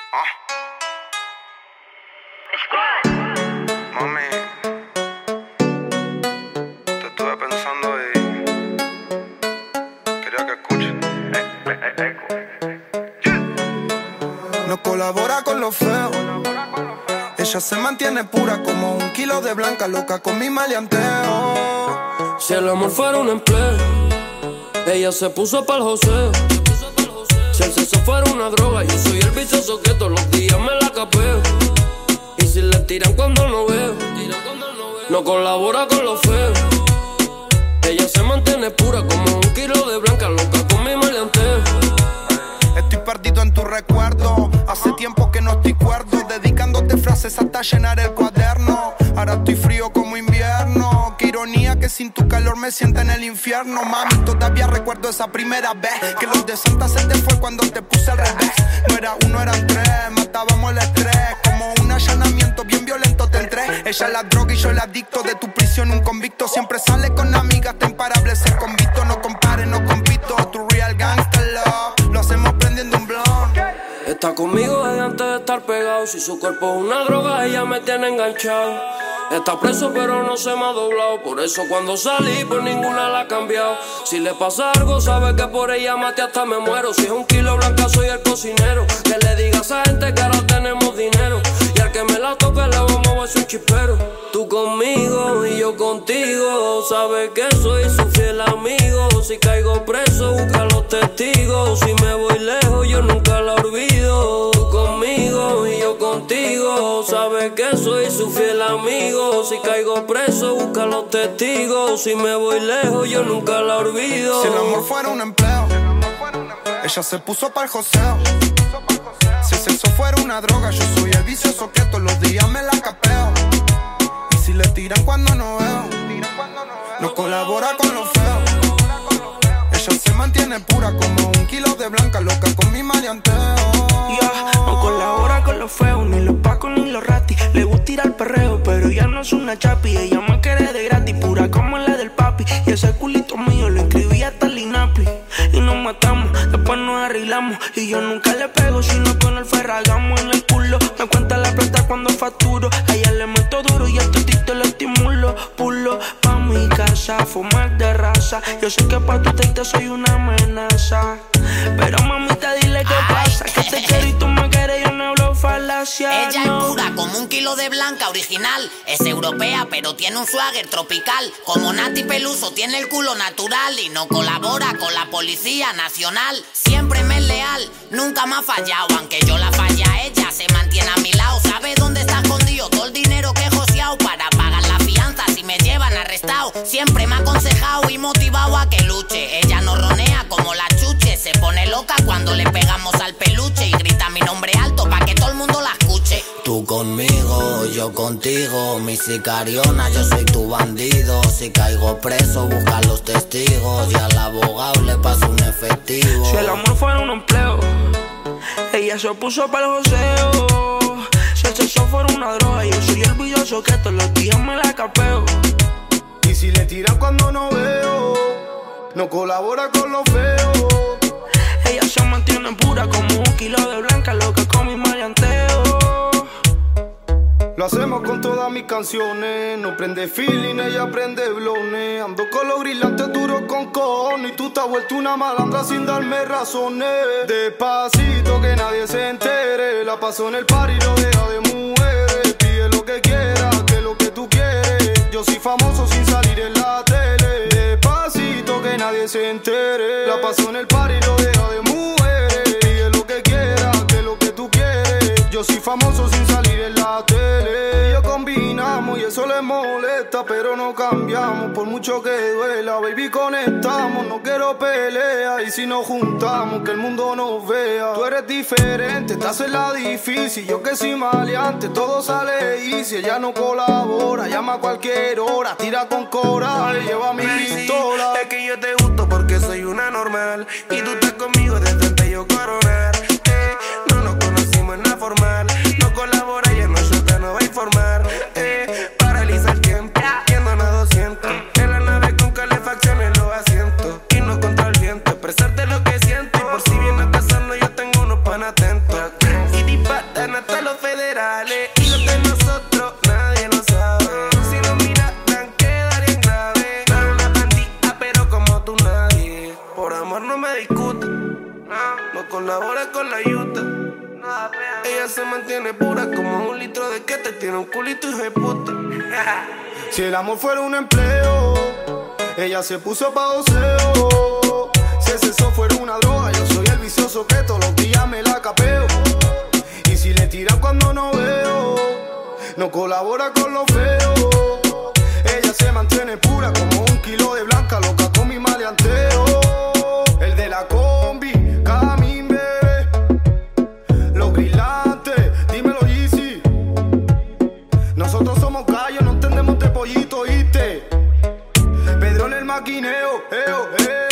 Mami, te estuve pensando y quería que escuches. No colabora con lo feo. Ella se mantiene pura como un kilo de blanca, loca con mi maleanteo. Si el amor fuera un empleo, ella se puso pa'l joseo. Si el sexo fuera una droga, yo soy el vicioso que todos los días me la capeo. Y si le tiran cuando no veo, no colabora con lo feo. Ella se mantiene pura como un kilo de blanca, loca con mi maleanteo. Estoy perdido en tu recuerdo. Hace tiempo que no estoy cuerdo, dedicándote frases hasta llenar el cuaderno. Ahora estoy frío como invierno. Qué ironía que sin tu calor me sienta en el infierno. Mami, todavía recuerdo esa primera vez que los de Santa se te fue cuando te puse al revés. No era uno, eran tres, matábamos el estrés. Como un allanamiento bien violento te entré. Ella es la droga y yo el adicto. De tu prisión un convicto. Siempre sale con amigas, está imparable ser convicto. No compares, no compito. Tu real gangster love lo hacemos prendiendo un blon. Está conmigo desde antes de estar pegado. Si su cuerpo es una droga, ella me tiene enganchado. Está preso pero no se me ha doblado. Por eso cuando salí por ninguna la ha cambiado. Si le pasa algo sabe que por ella mate hasta me muero. Si es un kilo blanca soy el cocinero. Que le diga a esa gente que ahora tenemos dinero. Y al que me la toque le vamos a hacer un chispero. Tú conmigo y yo contigo. Sabes que soy su fiel amigo. Si caigo preso busca los testigos. Si me voy lejos yo nunca la olvido. Tú conmigo y yo contigo. Sabes que soy su fiel amigo. Si caigo preso, busca los testigos. Si me voy lejos, yo nunca la olvido. Si el amor fuera un empleo, ella se puso pa'l joseo. Si el sexo fuera una droga, yo soy el vicioso que todos los días me la capeo. Y si le tiran cuando no veo, no colabora con lo feo. Ella se mantiene pura como un kilo de blanca, loca con mi maleanteo. No colabora con los feos, ni los pacos ni los ratis. Le gusta ir al perreo, pero ya no es una chapi. Ella me quiere de gratis, pura como la del papi. Y ese culito mío lo inscribí hasta el INAPI. Y nos matamos, después nos arreglamos. Y yo nunca le pego, sino con el ferragamo en el culo. Me cuenta la plata cuando facturo. A ella le meto duro y al totito le estimulo. Pulo pa' mi casa, fumar de raza. Yo sé que pa' tu teite soy una amenaza. Pero mamita dile qué pasa, que te quiero y tú me quieres, yo no hablo falacia. Ella es pura como un kilo de blanca original. Es europea pero tiene un swagger tropical. Como Nati Peluso tiene el culo natural. Y no colabora con la policía nacional. Siempre me es leal, nunca me ha fallado. Aunque yo la falle a ella, se mantiene a mi lado. Sabe dónde está escondido todo el dinero que he joseado para pagar la fianza si me llevan arrestado. Siempre me ha aconsejado y motivado a que luche. Ella no ronea como la chuche. Se pone loca cuando le pegamos al peluche y grita mi nombre alto pa' que todo el mundo la escuche. Tú conmigo, yo contigo, mi sicariona, yo soy tu bandido. Si caigo preso, busca los testigos y al abogado le paso un efectivo. Si el amor fuera un empleo, ella se puso para el joseo. Si el sexo fuera una droga, yo soy el villoso que todos los días me la capeo. Y si le tiran cuando no veo, no colabora con lo feo. Ella se mantiene pura como un kilo de blanca, loca con mi maleanteo. Lo hacemos con todas mis canciones. No prende feeling, ella prende blones. Ando con los brillantes duros con cojones. Y tú te has vuelto una malandra sin darme razones. Despacito que nadie se entere. La paso en el party rodeada de mujeres. Pide lo que quieras, que es lo que tú quieres. Yo soy famoso sin salir en la tele. Despacito que nadie se entere. La paso en el party rodeada de mujeres. Pide lo que quieras, que es lo que tú quieres. Yo soy famoso sin salir en la tele. Yo combinamos y eso le molesta, pero no cambiamos por mucho que duela. Baby, conectamos, no quiero pelea. Y si nos juntamos, que el mundo nos vea. Tú eres diferente, estás en la difícil. Yo que soy maleante, todo sale easy. Ella no colabora, llama a cualquier hora. Tira con coraje, lleva mi pistola. Es que yo te gusto porque soy una normal. Y tú estás conmigo desde antes de yo coronar. No nos conocimos en la formal. No colabora, ya no, yo te no va a informar. Paraliza el tiempo, yendo a 200. En la nave con calefacción en los asientos. Y no contra el viento, expresarte lo que siento. Y por si vienes a casarnos, yo tengo unos pan atentos. Y dipa, mantiene pura como un litro de que te tiene un culito hijo de puta. Si el amor fuera un empleo, ella se puso pa' oseo. Si ese eso fuera una droga, yo soy el vicioso que todos los días me la capeo. Y si le tira cuando no veo, no colabora con lo feo. Ella se mantiene pura como un kilo de blanca, loca con mi maleanteo. El de la combi, Camin, bebé. Los grillantes, dímelo Yeezy. Nosotros somos gallos, no entendemos de pollito, ¿oíste? Pedro en el maquineo,